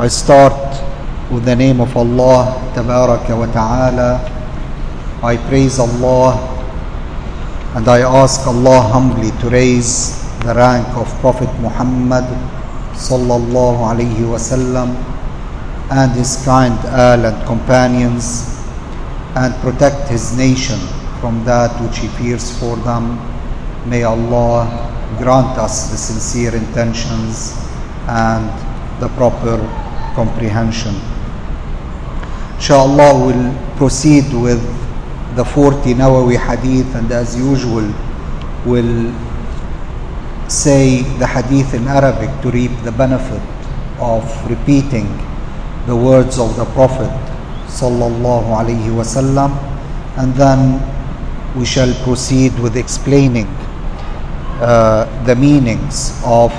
I start with the name of Allah Tabaraka wa Ta'ala. I praise Allah and I ask Allah humbly to raise the rank of Prophet Muhammad sallallahu alayhi wasallam and his kind al and companions, and protect his nation from that which he fears for them. May Allah grant us the sincere intentions and the proper comprehension. Inshallah, we'll proceed with the 40 Nawawi hadith, and as usual we'll say the hadith in Arabic to reap the benefit of repeating the words of the Prophet sallallahu alaihi wasallam, and then we shall proceed with explaining the meanings of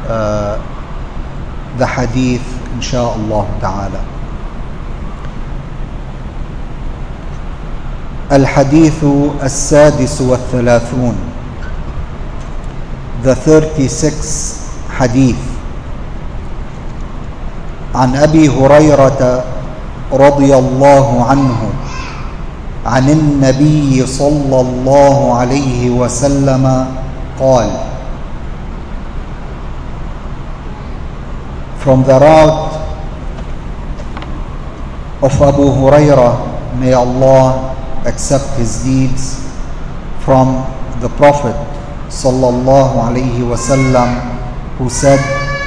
the hadith insha'Allah ta'ala. الحديث السادس والثلاثون, the 36th hadith. عن أبي هريرة رضي الله عنه عن النبي صلى الله عليه وسلم قال. From the route of Abu Hurairah, may Allah accept his deeds, from the Prophet sallallahu alaihi wasallam, who said,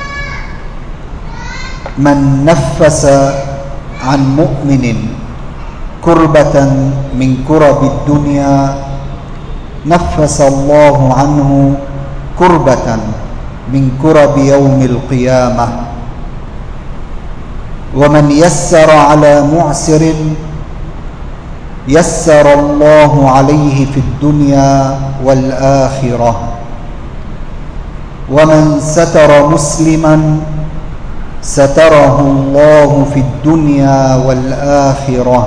من نفس عن مؤمن كربة من كرب الدنيا نفس الله عنه كربة من كرب يوم القيامة ومن يسر على معسر يسر الله عليه في الدنيا والآخرة ومن ستر مسلما ستره الله في الدنيا والآخرة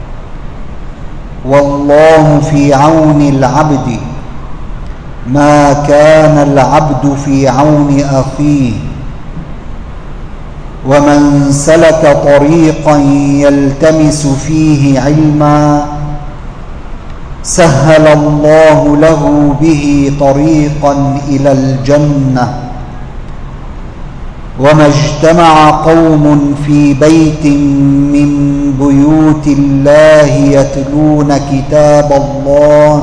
والله في عون العبد ما كان العبد في عون أخيه ومن سلك طريقا يلتمس فيه علما سهل الله له به طريقا إلى الجنة وما اجتمع قوم في بيت من بيوت الله يتلون كتاب الله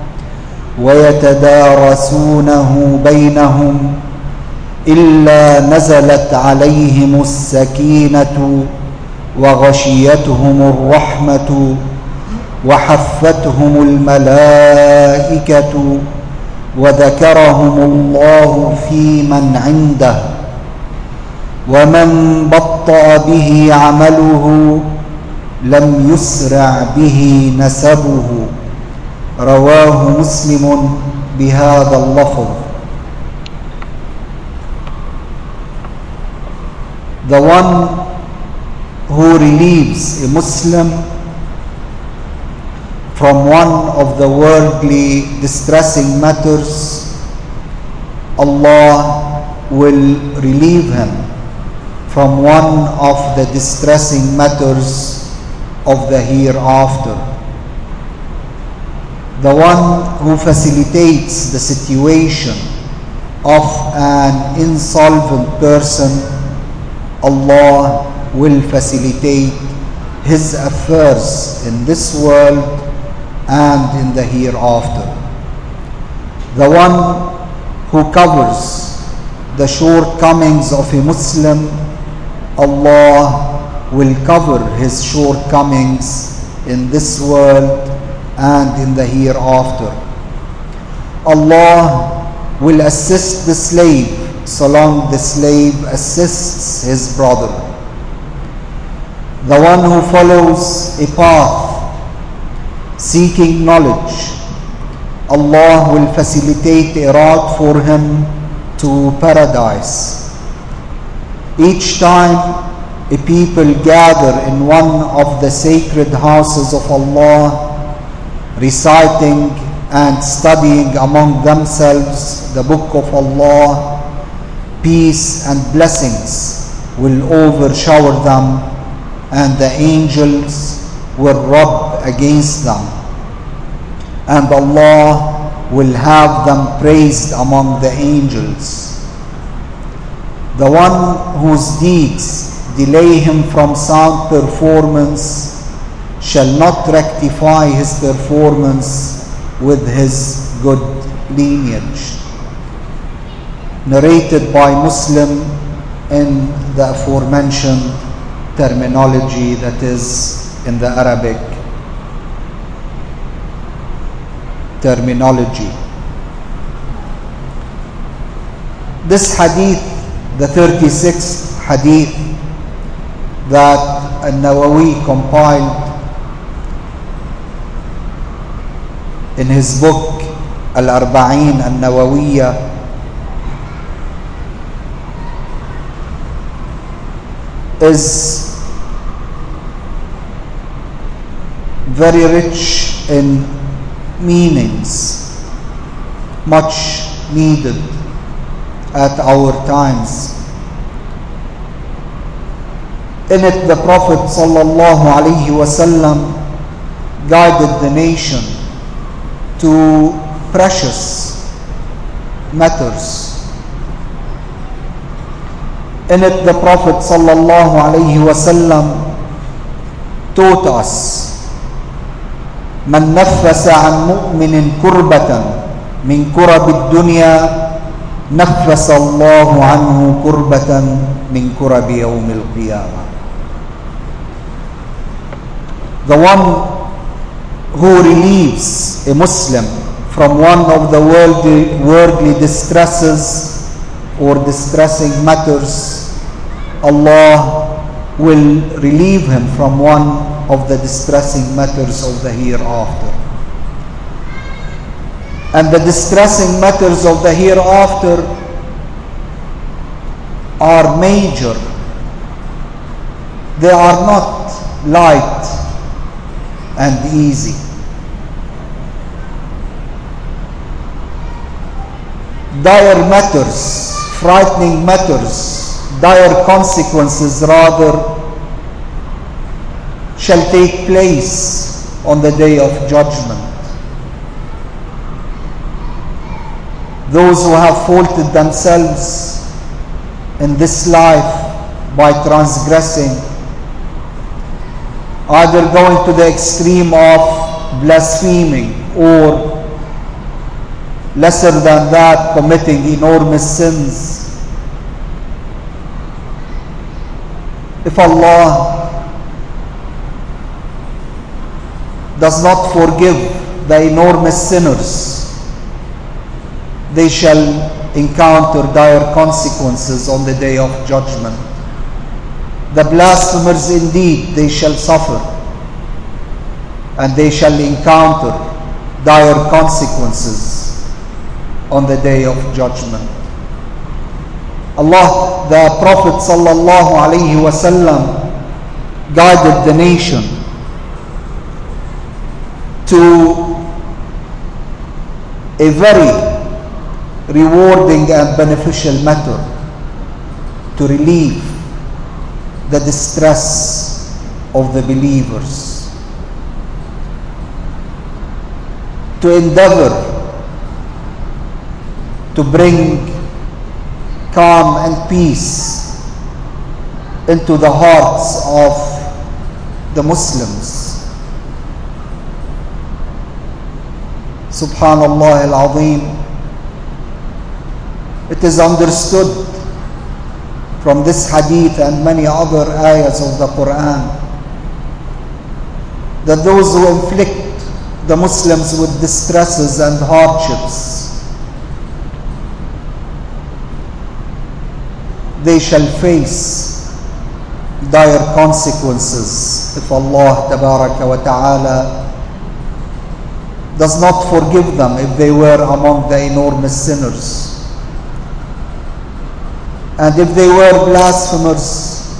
ويتدارسونه بينهم إلا نزلت عليهم السكينة وغشيتهم الرحمة وحفتهم الملائكة وذكرهم الله في من عنده ومن بطأ به عمله لم يسرع به نسبه. رواه مسلم بهذا اللفظ. The one who relieves a Muslim from one of the worldly distressing matters, Allah will relieve him from one of the distressing matters of the hereafter. The one who facilitates the situation of an insolvent person, Allah will facilitate his affairs in this world and in the hereafter. The one who covers the shortcomings of a Muslim, Allah will cover his shortcomings in this world and in the hereafter. Allah will assist the slave so long the slave assists his brother. The one who follows a path seeking knowledge, Allah will facilitate a route for him to paradise. Each time a people gather in one of the sacred houses of Allah, reciting and studying among themselves the book of Allah, peace and blessings will overshower them, and the angels will rub against them, and Allah will have them praised among the angels. The one whose deeds delay him from sound performance shall not rectify his performance with his good lineage. Narrated by Muslim in the aforementioned terminology, that is, in the Arabic terminology. This hadith, the 36th hadith that An-Nawawi compiled in his book Al-Arba'in An-Nawawiyya, is very rich in meanings, much needed at our times. In it, the Prophet ﷺ guided the nation to precious matters. In it, the Prophet ﷺ taught us, من نفس عن مؤمن كربة من كرب الدنيا نفس الله عنه كربة من كرب يوم القيامة. The one who relieves a Muslim from one of the worldly distresses or distressing matters, Allah will relieve him from one of the distressing matters of the hereafter. And the distressing matters of the hereafter are major. They are not light and easy. Dire matters, frightening matters, dire consequences rather, shall take place on the day of judgment. Those who have faulted themselves in this life by transgressing, either going to the extreme of blaspheming or lesser than that, committing enormous sins. If Allah does not forgive the enormous sinners, they shall encounter dire consequences on the day of judgment. The blasphemers indeed, they shall suffer, and they shall encounter dire consequences on the day of judgment. Allah, the Prophet sallallahu alaihi wasallam, guided the nation to a very rewarding and beneficial matter, to relieve the distress of the believers, to endeavor to bring calm and peace into the hearts of the Muslims. Subhanallah al-Azim. It is understood from this hadith and many other ayahs of the Quran that those who inflict the Muslims with distresses and hardships, they shall face dire consequences if Allah Tabaraka wa Ta'ala does not forgive them if they were among the enormous sinners. And if they were blasphemers,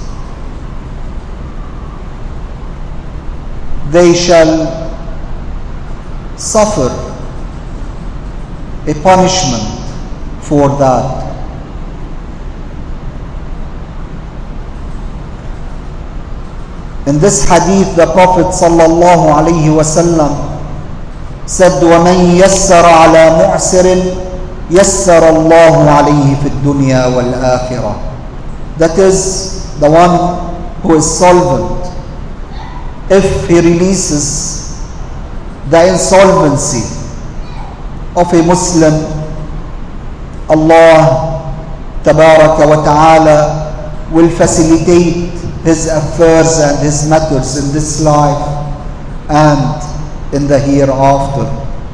they shall suffer a punishment for that. In this hadith, the Prophet sallallahu alaihi wasallam said, وَمَنْ يَسَّرَ عَلَى مُعْسِرٍ يَسَّرَ اللَّهُ عَلَيْهِ فِي الدُّنْيَا وَالْآخِرَةِ. That is the one who is solvent. If he releases the insolvency of a Muslim, Allah Tabaraka wa Ta'ala will facilitate his affairs and his matters in this life and in the hereafter.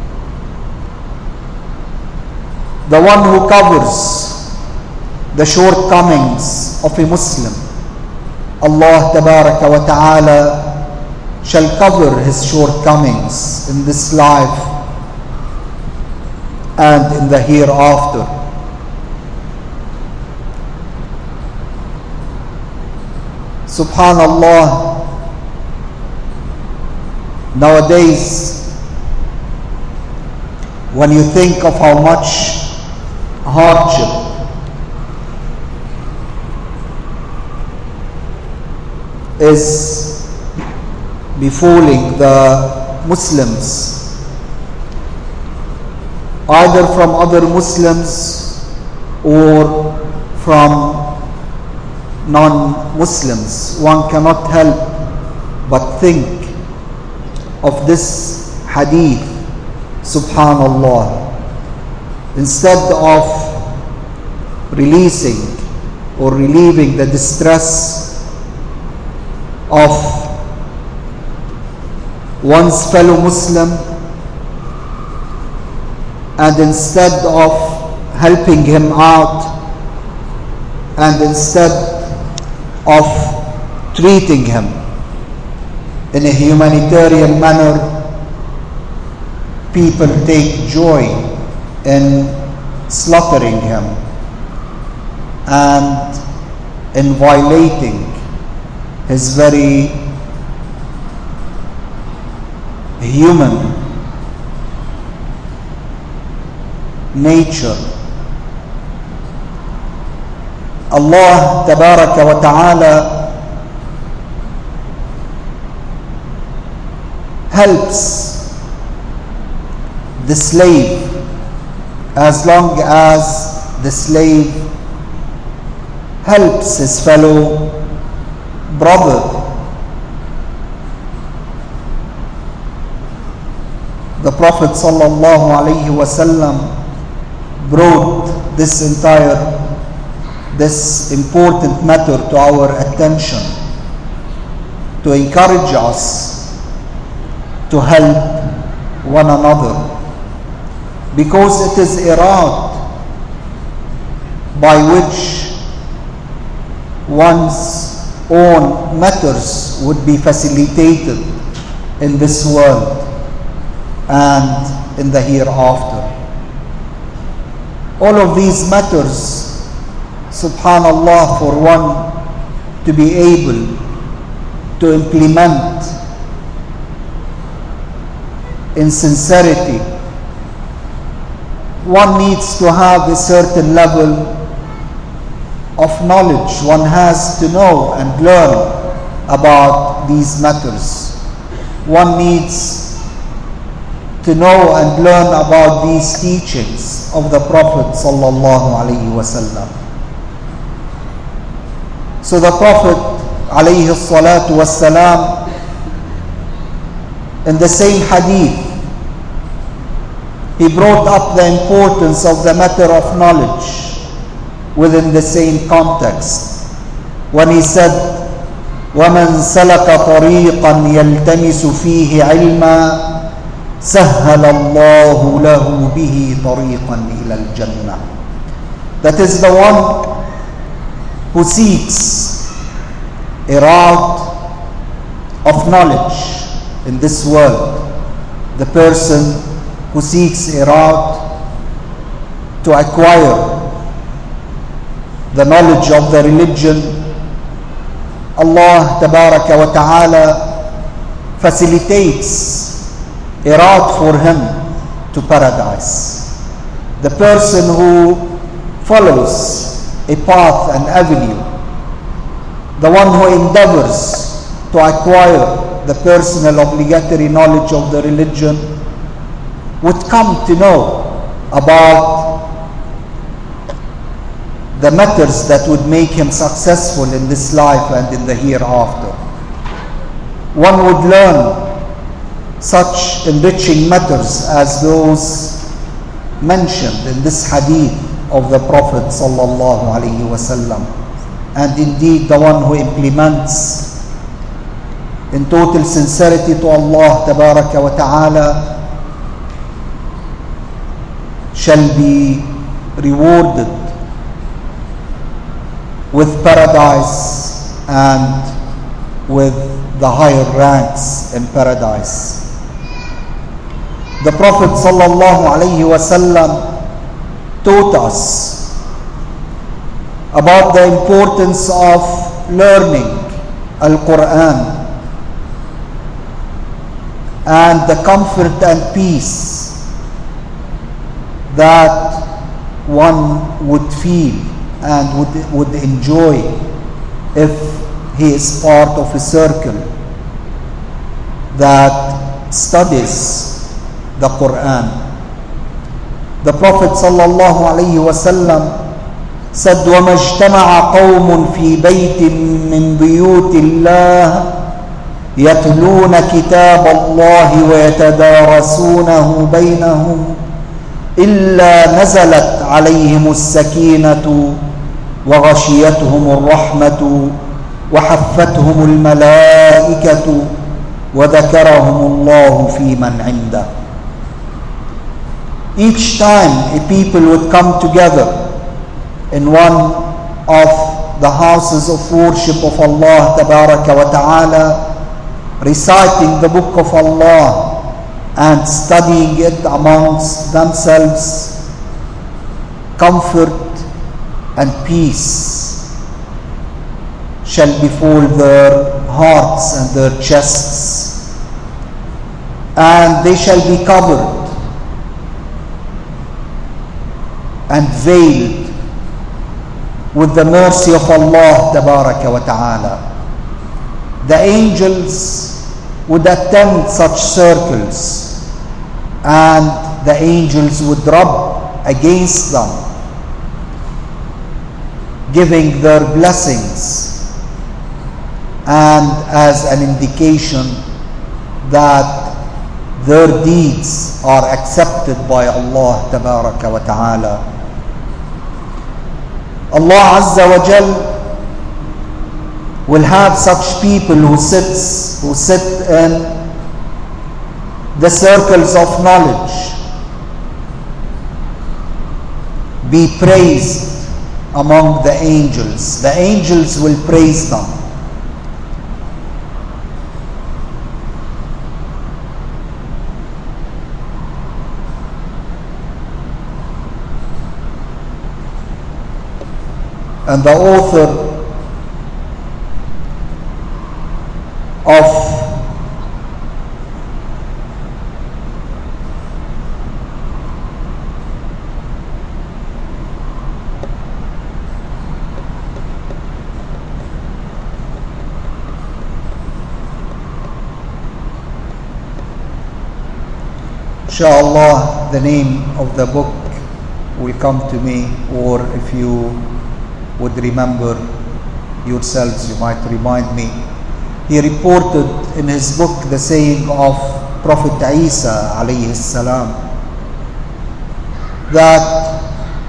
The one who covers the shortcomings of a Muslim, Allah Tabaraka wa Ta'ala shall cover his shortcomings in this life and in the hereafter. Subhanallah, nowadays, when you think of how much hardship is befalling the Muslims, either from other Muslims or from non-Muslims, one cannot help but think of this hadith. Subhanallah, instead of releasing or relieving the distress of one's fellow Muslim, and instead of helping him out, and instead of treating him in a humanitarian manner, people take joy in slaughtering him and in violating his very human nature. Allah Tabaraka wa Ta'ala helps the slave as long as the slave helps his fellow brother. The Prophet sallallahu alaihi wasallam brought this important matter to our attention to encourage us to help one another, because it is a route by which one's own matters would be facilitated in this world and in the hereafter. All of these matters, subhanallah, for one to be able to implement in sincerity, one needs to have a certain level of knowledge. One has to know and learn about these matters. One needs to know and learn about these teachings of the Prophet sallallahu alaihi wasallam. So the Prophet alayhi salatu wassalam, in the same hadith, he brought up the importance of the matter of knowledge within the same context when he said, وَمَنْ سَلَكَ طَرِيقًا يَلْتَمِسُ فِيهِ عِلْمًا سَهَّلَ اللَّهُ لَهُ بِهِ طَرِيقًا إِلَى الْجَنَّةِ. That is the one who seeks a route of knowledge in this world. The person who seeks a route to acquire the knowledge of the religion, Allah Tabaraka wa Ta'ala facilitates a route for him to paradise. The person who follows a path and avenue, the one who endeavors to acquire the personal obligatory knowledge of the religion would come to know about the matters that would make him successful in this life and in the hereafter. One would learn such enriching matters as those mentioned in this hadith of the Prophet sallallahu alaihi wasallam. And indeed, the one who implements in total sincerity to Allah tabaraka wa ta'ala shall be rewarded with paradise and with the higher ranks in paradise. The Prophet sallallahu alaihi wasallam taught us about the importance of learning Al-Quran and the comfort and peace that one would feel and would enjoy if he is part of a circle that studies the Quran. The Prophet sallallahu alaihi wasallam said, وَمَا اجْتَمَعَ قَوْمٌ فِي بَيْتٍ مِّن بُيُوتِ اللَّهِ يَتْلُونَ كِتَابَ اللَّهِ وَيَتَدَارَسُونَهُ بَيْنَهُمْ إِلَّا نَزَلَتْ عَلَيْهِمُ السَّكِينَةُ وَغَشِيَتْهُمُ الرَّحْمَةُ وَحَفَّتْهُمُ الْمَلَائِكَةُ وَذَكَرَهُمُ اللَّهُ فِي مَنْ عِنْدَهُ. Each time a people would come together in one of the houses of worship of Allah tabaraka wa ta'ala, reciting the book of Allah and studying it amongst themselves, comfort and peace shall befall their hearts and their chests, and they shall be covered and veiled with the mercy of Allah tabaraka wa ta'ala. The angels would attend such circles, and the angels would rub against them, giving their blessings and as an indication that their deeds are accepted by Allah tabaraka wa ta'ala. Allah Azza wa Jal will have such people who sit in the circles of knowledge be praised among the angels. The angels will praise them. And the author of inshallah, the name of the book will come to me, or if you would remember yourselves, you might remind me. He reported in his book the saying of Prophet Isa alayhi salam, that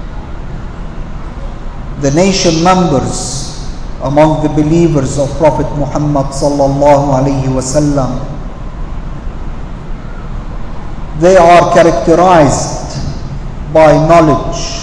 the nation members among the believers of Prophet Muhammad sallallahu alayhi wasallam, they are characterized by knowledge,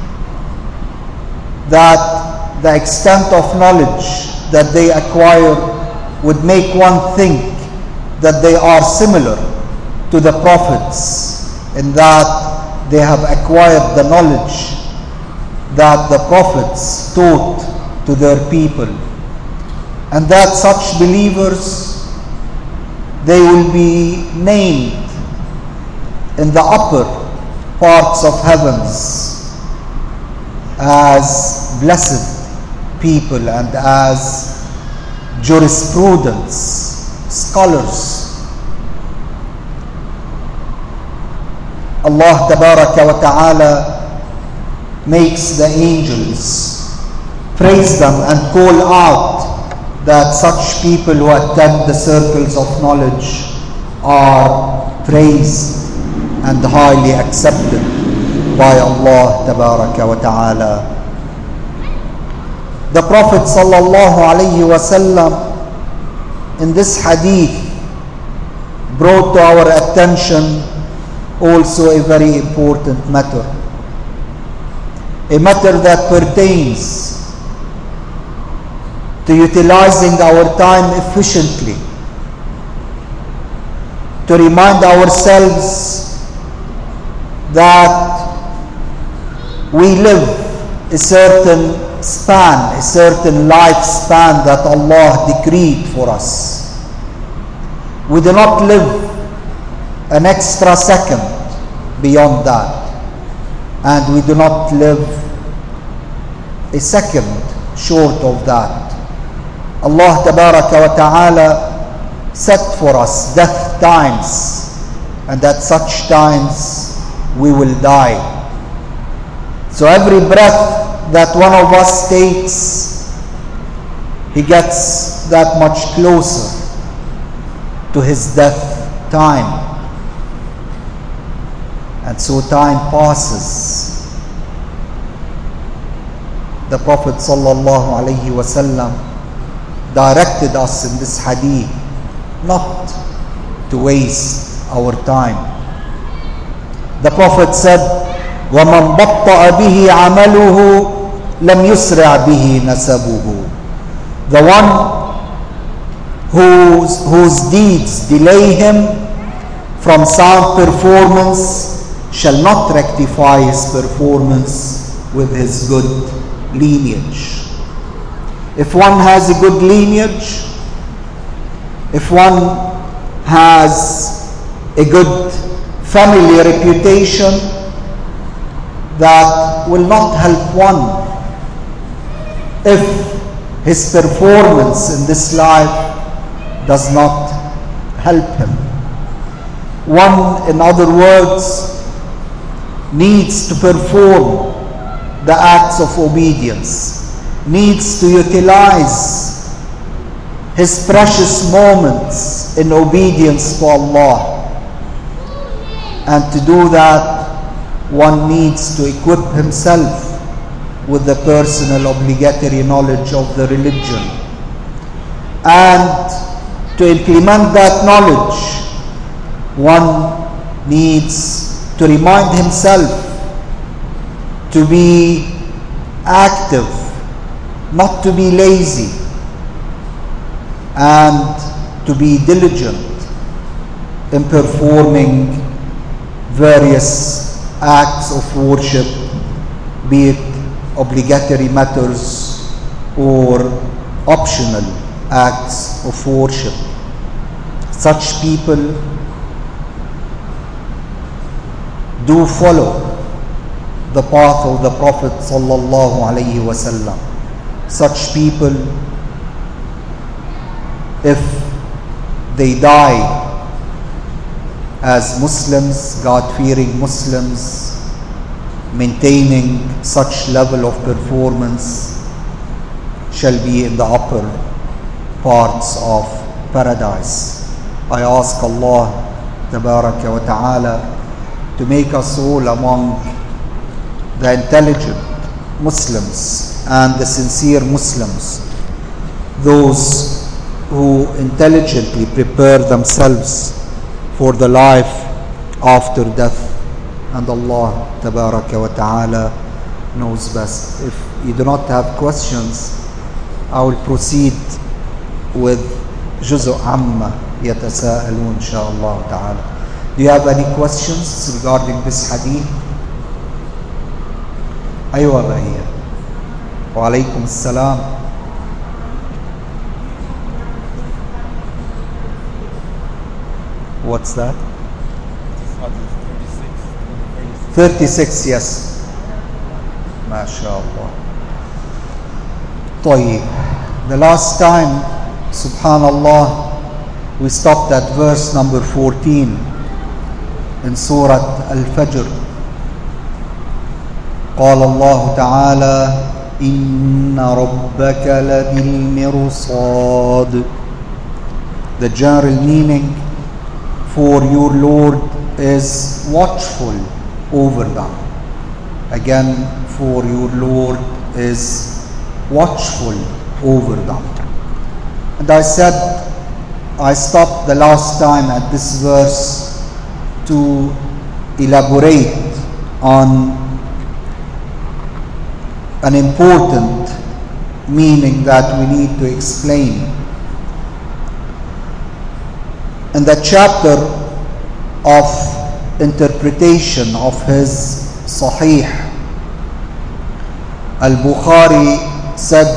that the extent of knowledge that they acquire would make one think that they are similar to the prophets, in that they have acquired the knowledge that the prophets taught to their people, and that such believers, they will be named in the upper parts of heavens as blessed people and as jurisprudence, scholars. Allah Tabaraka wa Ta'ala makes the angels praise them and call out that such people who attend the circles of knowledge are praised and highly accepted by Allah Tabaraka wa Ta'ala. The Prophet sallallahu alayhi wa sallam in this hadith brought to our attention also a very important matter. A matter that pertains to utilizing our time efficiently, to remind ourselves that we live a certain span, a certain lifespan that Allah decreed for us. We do not live an extra second beyond that, and we do not live a second short of that. Allah Tabaraka wa Ta'ala set for us death times, and at such times we will die. So every breath that one of us takes, he gets that much closer to his death time. And so time passes. The Prophet sallallahu alaihi wasallam directed us in this hadith not to waste our time. The Prophet said, وَمَنْ بَطَّأَ بِهِ عَمَلُهُ لَمْ يُسْرِعْ بِهِ نَسَبُهُ. The one whose deeds delay him from sound performance shall not rectify his performance with his good lineage. If one has a good lineage, if one has a good family reputation, that will not help one if his performance in this life does not help him. One, in other words, needs to perform the acts of obedience, needs to utilize his precious moments in obedience to Allah. And to do that, one needs to equip himself with the personal obligatory knowledge of the religion. And to implement that knowledge, one needs to remind himself to be active, not to be lazy, and to be diligent in performing various acts of worship, be it obligatory matters or optional acts of worship. Such people do follow the path of the Prophet sallallahu alaihi wasallam. Such people, if they die as Muslims, God-fearing Muslims, maintaining such level of performance, shall be in the upper parts of paradise. I ask Allah Tabaraka wa Ta'ala to make us all among the intelligent Muslims and the sincere Muslims, those who intelligently prepare themselves for the life after death. And Allah Tabaraka wa Ta'ala knows best. If you do not have questions, I will proceed with Juzu Amma Yatasa'alun inshaAllah Ta'ala. Do you have any questions regarding this hadith? Aywa Bahia. Wa alaykum as-salam. What's that? 36, yes. MashaAllah. طيب. The last time Subhanallah, we stopped at verse number 14 in Surah Al-Fajr. قال الله تعالى إن ربك لبالمرصاد. The general meaning for your Lord is watchful over them. Again, for your Lord is watchful over them. And I said, I stopped the last time at this verse to elaborate on an important meaning that we need to explain. In the chapter of interpretation of his Sahih, Al-Bukhari said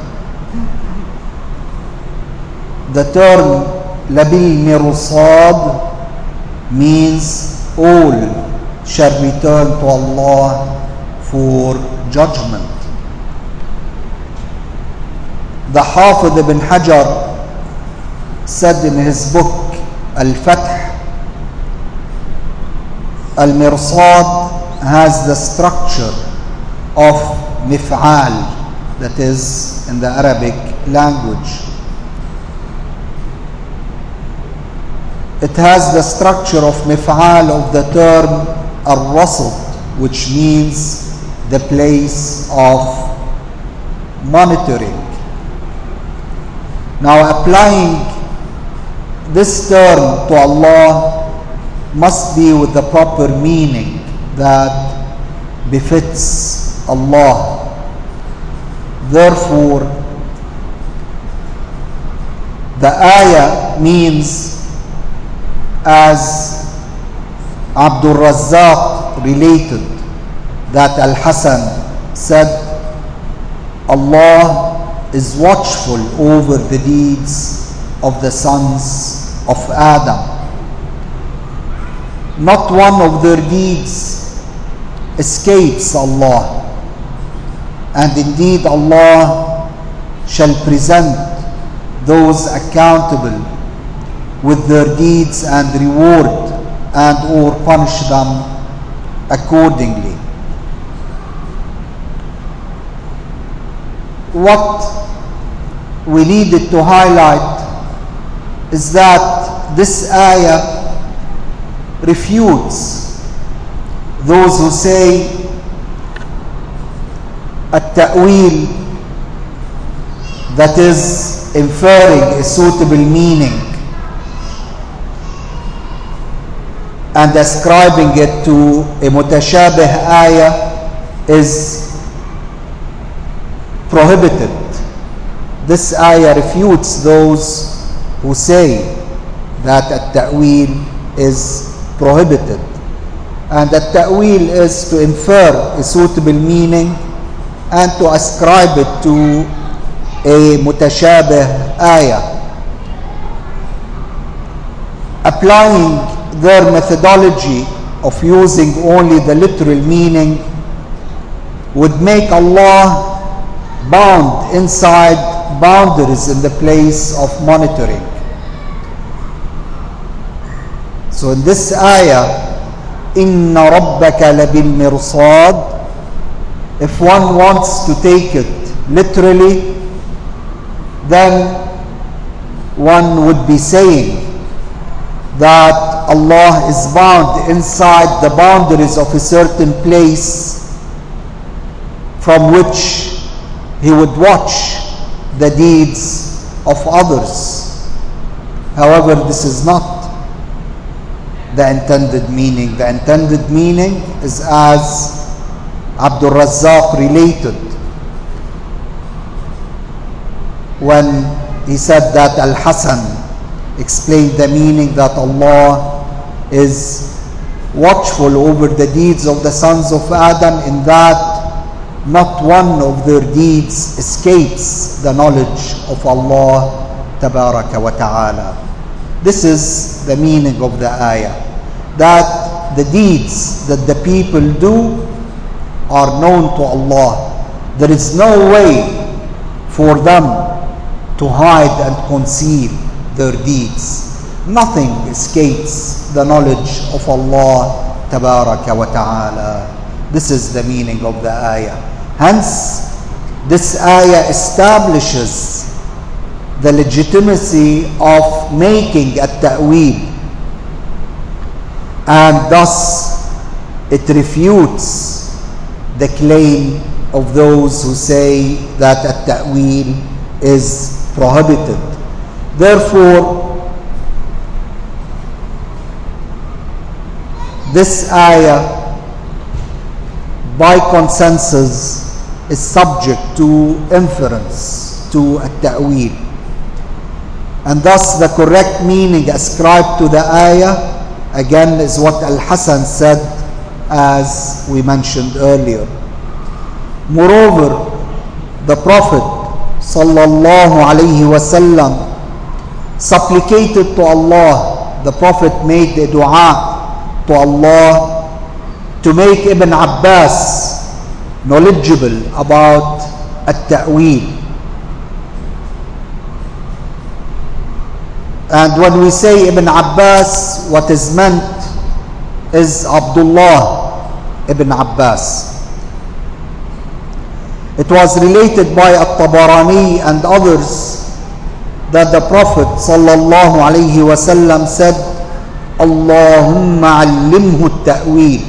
the term Labil Mirsad means all shall return to Allah for judgment. The Hafid ibn Hajar said in his book Al-Fath, Al-Mirsad has the structure of mif'al, that is in the Arabic language. It has the structure of mif'al of the term al-rasd, which means the place of monitoring. Now, applying this term to Allah must be with the proper meaning that befits Allah. Therefore, the ayah means, as Abdul Razzaq related, that Al-Hasan said, Allah is watchful over the deeds of the sons of Adam. Not one of their deeds escapes Allah, and indeed Allah shall present those accountable with their deeds and reward and or punish them accordingly. What we needed to highlight is that this ayah refutes those who say at-ta'wil, that is inferring a suitable meaning and ascribing it to a mutashabih ayah, is prohibited. This ayah refutes those who say that at-ta'wil is prohibited, and that ta'wil is to infer a suitable meaning and to ascribe it to a mutashabih ayah. Applying their methodology of using only the literal meaning would make Allah bound inside boundaries in the place of monitoring. So in this ayah, Inna Rabbaka Labil Mirsad, if one wants to take it literally, then one would be saying that Allah is bound inside the boundaries of a certain place from which He would watch the deeds of others. However, this is not the intended meaning. The intended meaning is as Abdul Razzaq related when he said that Al-Hasan explained the meaning that Allah is watchful over the deeds of the sons of Adam, in that not one of their deeds escapes the knowledge of Allah Tabaraka wa Ta'ala. This is the meaning of the ayah, that the deeds that the people do are known to Allah. There is no way for them to hide and conceal their deeds. Nothing escapes the knowledge of Allah Tabaraka wa Ta'ala. This is the meaning of the ayah. Hence, this ayah establishes the legitimacy of making a ta'wil, and thus it refutes the claim of those who say that a ta'wil is prohibited. Therefore, this ayah, by consensus, is subject to inference, to a ta'wil. And thus the correct meaning ascribed to the ayah, again, is what Al-Hasan said, as we mentioned earlier. Moreover, the Prophet sallallahu alaihi wasallam supplicated to Allah. The Prophet made a dua to Allah to make Ibn Abbas knowledgeable about at-ta'wil. And when we say Ibn Abbas, what is meant is Abdullah ibn Abbas. It was related by At-Tabarani and others that the Prophet sallallahu alaihi wasallam said, Allahumma allimhu at-ta'wil.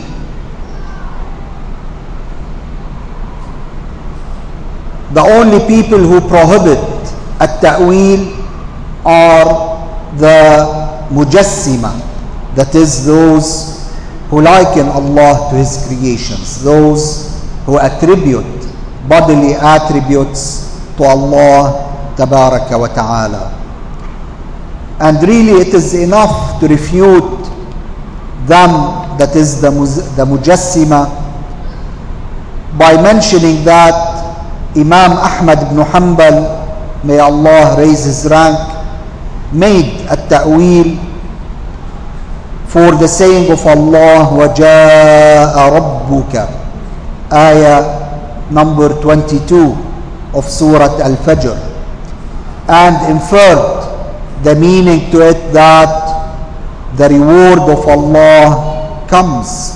The only people who prohibit at-ta'wil are the mujassima, that is, those who liken Allah to His creations, those who attribute bodily attributes to Allah Tabaraka wa Ta'ala. And really it is enough to refute them, that is the mujassima, by mentioning that Imam Ahmad ibn Hanbal, may Allah raise his rank, made a ta'wil for the saying of Allah, وَجَاءَ رَبُّكَ, ayah number 22 of Surah Al-Fajr, and inferred the meaning to it that the reward of Allah comes.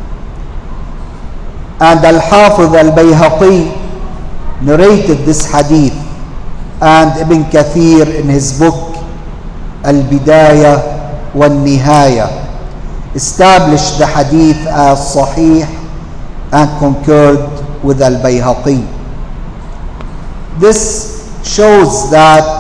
And Al-Hafiz Al-Bayhaqi narrated this hadith, and Ibn Kathir in his book Al-Bidayah wal-Nihaya established the hadith as sahih and concurred with Al-Bayhaqi. This shows that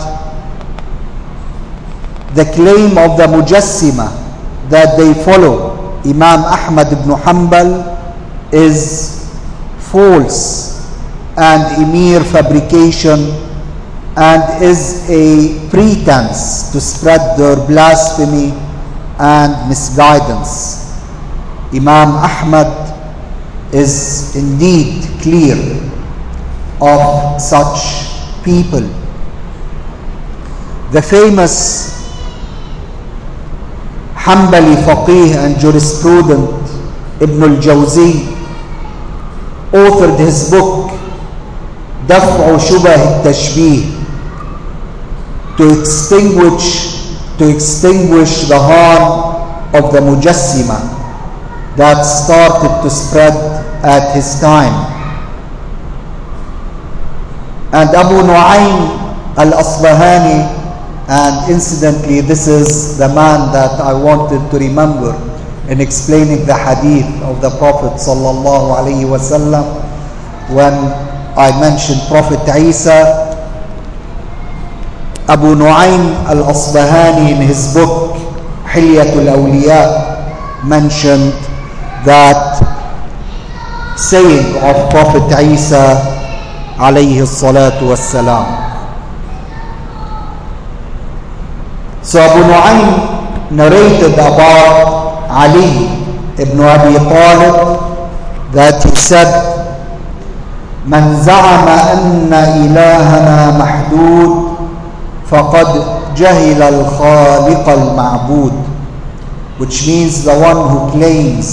the claim of the Mujassima that they follow Imam Ahmad ibn Hanbal is false and a mere fabrication, and is a pretense to spread their blasphemy and misguidance. Imam Ahmad is indeed clear of such people. The famous Hanbali faqih and jurisprudent Ibn al-Jawzi authored his book Daf'u Shubah al-Tashbih to extinguish the harm of the Mujassima that started to spread at his time. And Abu Nu'aym al-Asbahani, and incidentally this is the man that I wanted to remember in explaining the hadith of the Prophet sallallahu alaihi wasallam when I mentioned Prophet Isa. Abu Nu'aym al-Asbahani in his book Hilyatul Awliya mentioned that saying of Prophet Isa alayhi salatu wassalam. So Abu Nu'aym narrated about Ali ibn Abi Talib that he said, من زعم أن إلهنا محدود فقد جهل الخالق المعبود, which means the one who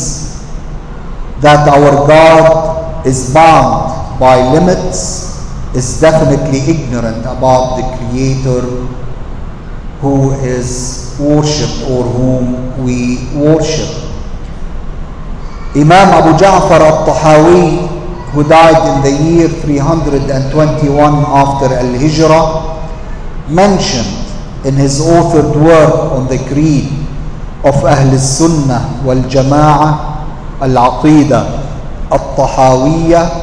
claims that our God is bound by limits is definitely ignorant about the Creator who is worshipped or whom we worship. Imam Abu Ja'far al-Tahawi, who died in the year 321 after Al-Hijrah, mentioned in his authored work on the creed of Ahl al-Sunnah wal-Jama'ah al-Aqidah al-Tahawiyah,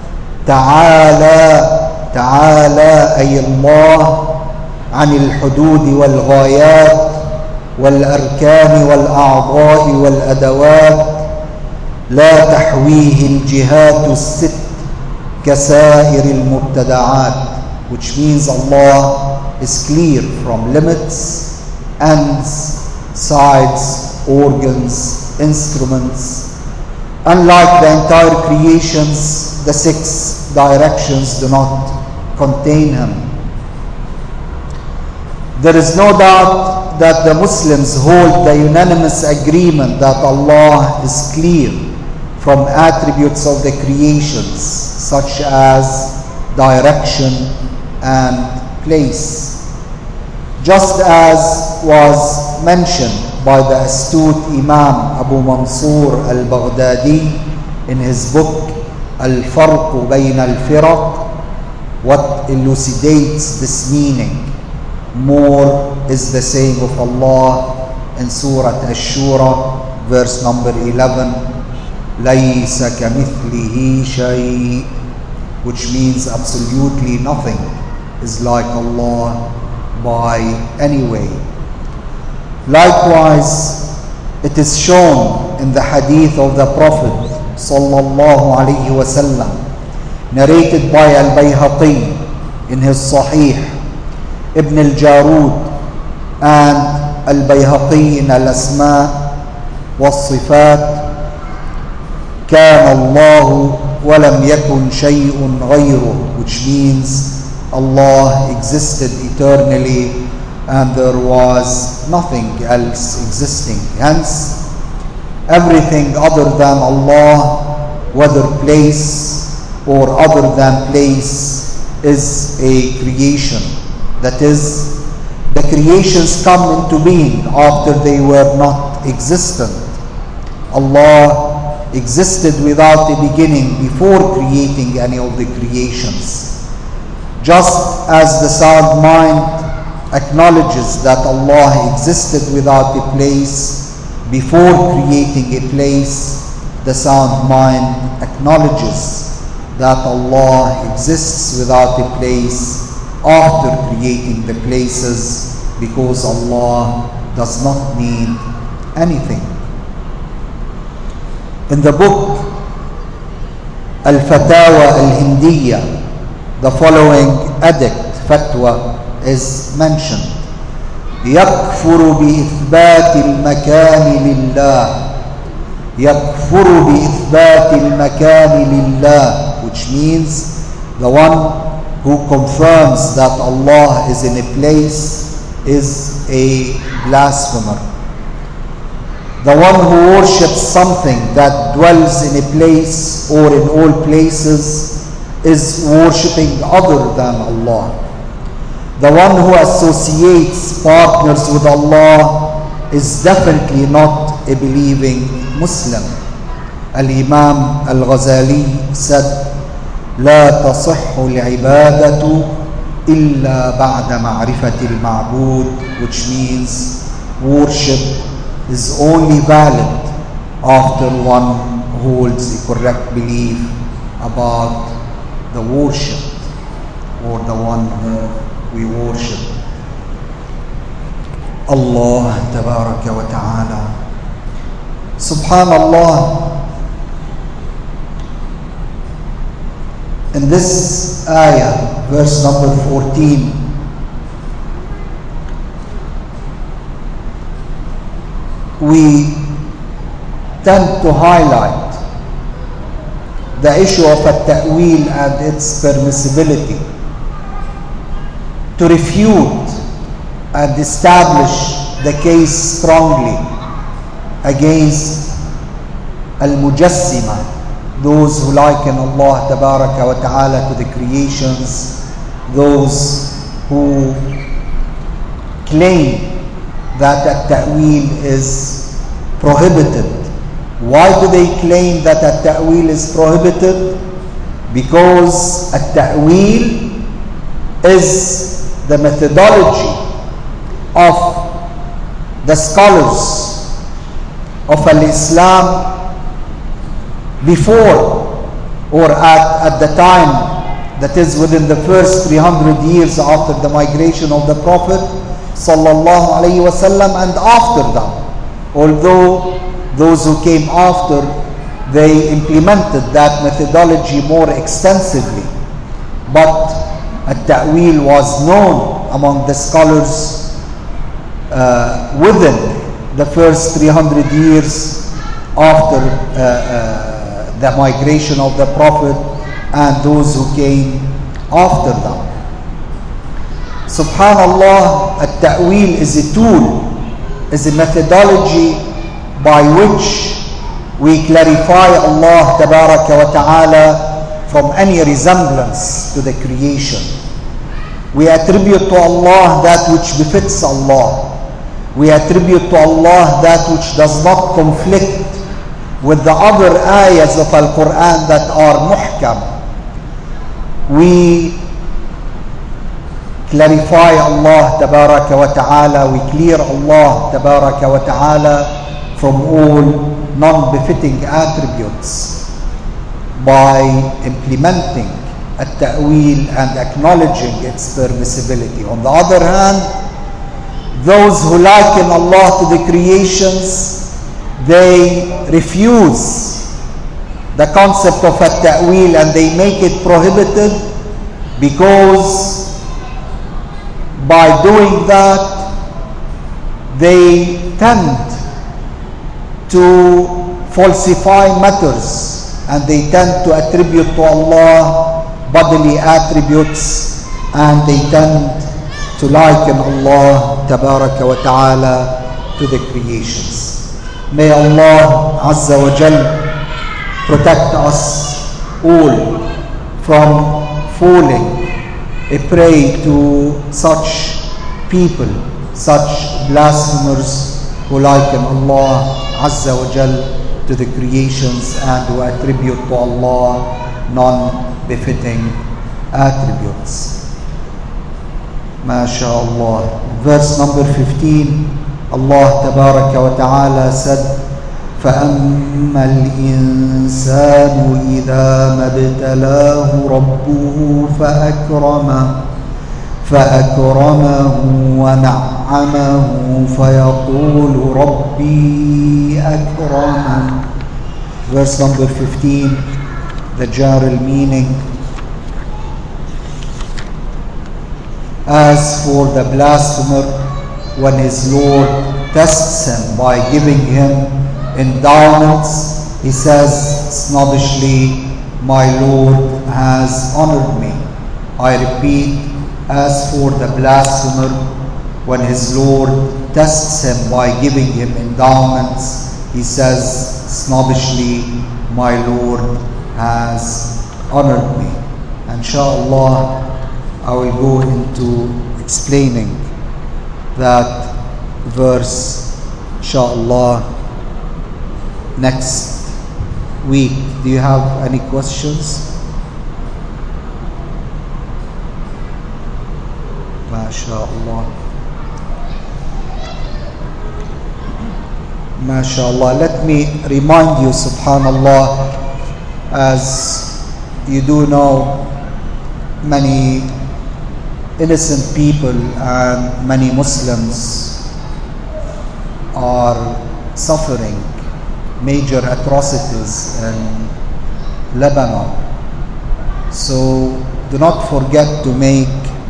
تعالى أي الله عن الحدود والغايات والأركان والأعضاء والأدوات لا تحويه الجهات الست كسائر المبتدعات, which means Allah is clear from limits, ends, sides, organs, instruments. Unlike the entire creations, the six directions do not contain Him. There is no doubt that the Muslims hold the unanimous agreement that Allah is clear from attributes of the creations such as direction and place. Just as was mentioned by the astute Imam Abu Mansur al-Baghdadi in his book Al-Farq Bayn al-Firaq, what elucidates this meaning more is the saying of Allah in Surah Ash-Shura, verse number 11, لَيْسَ كَمِثْلِهِ شَيْءٍ, which means absolutely nothing is like Allah by any way. Likewise, it is shown in the hadith of the Prophet sallallahu alaihi wasallam, narrated by Al-Bayhaqi in his Sahih, Ibn al-Jarud and Al-Bayhaqi in Al-Asma' was-Sifat, كان الله ولم يكن شيء غيره, which means Allah existed eternally and there was nothing else existing. Hence, everything other than Allah, whether place or other than place, is a creation. That is, the creations come into being after they were not existent. Allah existed without a beginning before creating any of the creations. Just as the sound mind acknowledges that Allah existed without a place before creating a place, the sound mind acknowledges that Allah exists without a place after creating the places, because Allah does not need anything. In the book Al-Fatawa Al-Hindiyya, the following edict, fatwa, is mentioned. يكفر بإثبات المكان لله, يكفر بإثبات المكان لله, which means the one who confirms that Allah is in a place is a blasphemer. The one who worships something that dwells in a place or in all places is worshipping other than Allah. The one who associates partners with Allah is definitely not a believing Muslim. Al-Imam Al-Ghazali said, لا تصح العبادة إلا بعد معرفة المعبود, which means worship is only valid after one holds a correct belief about the worship or the one who we worship. Allah tabaraka wa ta'ala. Subhanallah. In this ayah, verse number 14, we tend to highlight the issue of at-ta'wil and its permissibility, to refute and establish the case strongly against al-Mujassima, those who liken Allah tabaraka wa ta'ala to the creations, those who claim that at-ta'wil is prohibited. Why do they claim that at-ta'wil is prohibited? Because at-ta'wil is the methodology of the scholars of al-Islam before or at the time, that is within the first 300 years after the migration of the Prophet sallallahu alaihi wasallam, and after that. Although those who came after, they implemented that methodology more extensively, but at-ta'wil was known among the scholars within the first 300 years after the migration of the Prophet and those who came after them. Subhanallah, at-ta'wil is a tool, is a methodology by which we clarify Allah tabaraka wa ta'ala from any resemblance to the creation. We attribute to Allah that which befits Allah. We attribute to Allah that which does not conflict with the other ayahs of Al-Quran that are muhkam. We clarify Allah tabaraka wa ta'ala, we clear Allah tabaraka wa ta'ala from all non-befitting attributes by implementing at-ta'wil and acknowledging its permissibility. On the other hand, those who liken Allah to the creations, they refuse the concept of at-ta'wil and they make it prohibited, because by doing that they tend to falsify matters and they tend to attribute to Allah bodily attributes, and they tend to liken Allah tabaraka wa ta'ala to the creations. May Allah Azza wa Jal protect us all from falling a prey to such people, such blasphemers who liken Allah Azza wa Jal to the creations and who attribute to Allah non-befitting attributes. MashaAllah. Verse number 15, Allah Tabaraka wa Ta'ala said, فَأَمَّا الْإِنسَانُ إِذَا مَا ابْتَلَاهُ رَبُّهُ فَأَكْرَمَهُ وَنَعَّمَهُ فَيَقُولُ رَبِّي أَكْرَمَنِ. Verse number 15, the general meaning. As for the blasphemer, when his Lord tests him by giving him endowments, he says snobbishly, my Lord has honored me. I repeat, as for the blasphemer, when his Lord tests him by giving him endowments, he says snobbishly, my Lord has honored me. Inshallah, I will go into explaining that verse, inshallah, next week. Do you have any questions? MashaAllah. MashaAllah. Let me remind you, subhanallah, as you do know, many innocent people and many Muslims are suffering major atrocities in Lebanon. So do not forget to make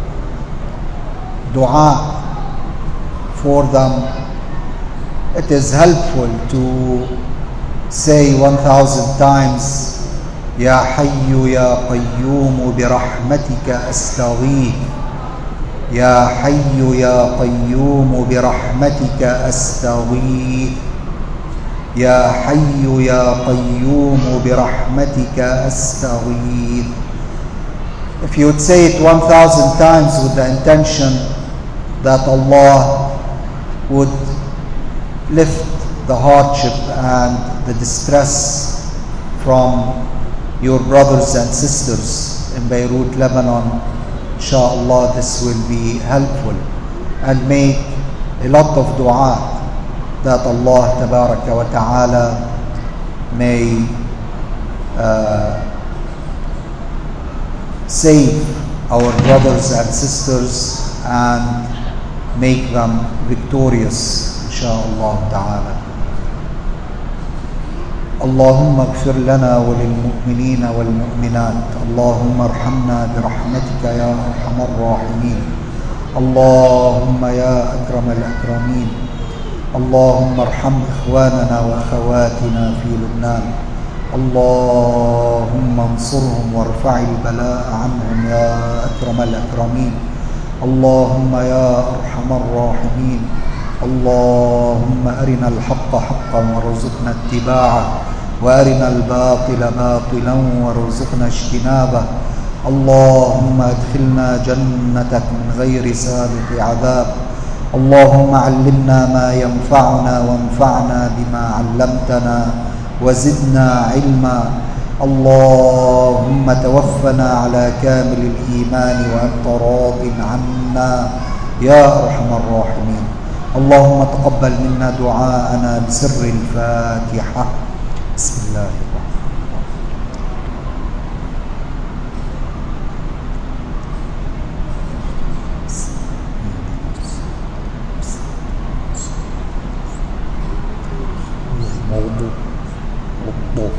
dua for them. It is helpful to say 1,000 times, Ya Hayyu Ya Qayyum bi rahmatika astaghith. Ya Hayyu Ya Qayyum bi rahmatika astaghith. يا حي يا قيوم برحمتك أستغيث. If you would say it 1,000 times with the intention that Allah would lift the hardship and the distress from your brothers and sisters in Beirut, Lebanon, inshallah this will be helpful, and make a lot of dua that Allah Tabaraka wa Ta'ala may save our brothers and sisters and make them victorious inshallah ta'ala. اللهم اغفر لنا وللمؤمنين والمؤمنات. اللهم ارحمنا برحمتك يا ارحم الراحمين. اللهم يا اكرم الاكرمين. اللهم ارحم اخواننا واخواتنا في لبنان. اللهم انصرهم وارفع البلاء عنهم يا اكرم الاكرمين. اللهم يا ارحم الراحمين. اللهم أرنا الحق حقا وارزقنا اتباعه وأرنا الباطل باطلا وارزقنا اجتنابه. اللهم ادخلنا جنتك من غير سابق عذاب. اللهم علمنا ما ينفعنا وانفعنا بما علمتنا وزدنا علما. اللهم توفنا على كامل الإيمان وأنت راض عنا يا أرحم الراحمين. اللهم تقبل منا دعاءنا بسر الفاتحة. بسم الله الرحمن الرحيم.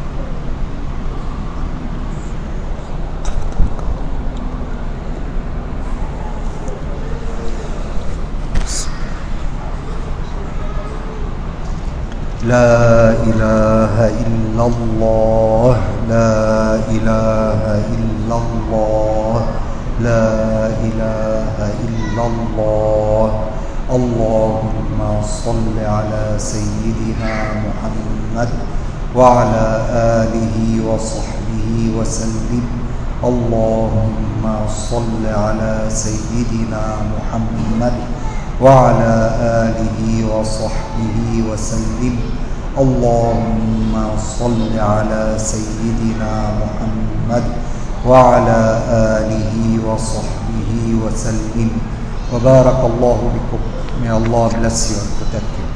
لا إله إلا الله. لا إله إلا الله. لا إله إلا الله. اللهم صل على سيدنا محمد وعلى آله وصحبه وسلم. اللهم صل على سيدنا محمد وعلى آله وصحبه وسلم. اللهم صل على سيدنا محمد وعلى آله وصحبه وسلم. وبارك الله بكم. May Allah bless you and protect you.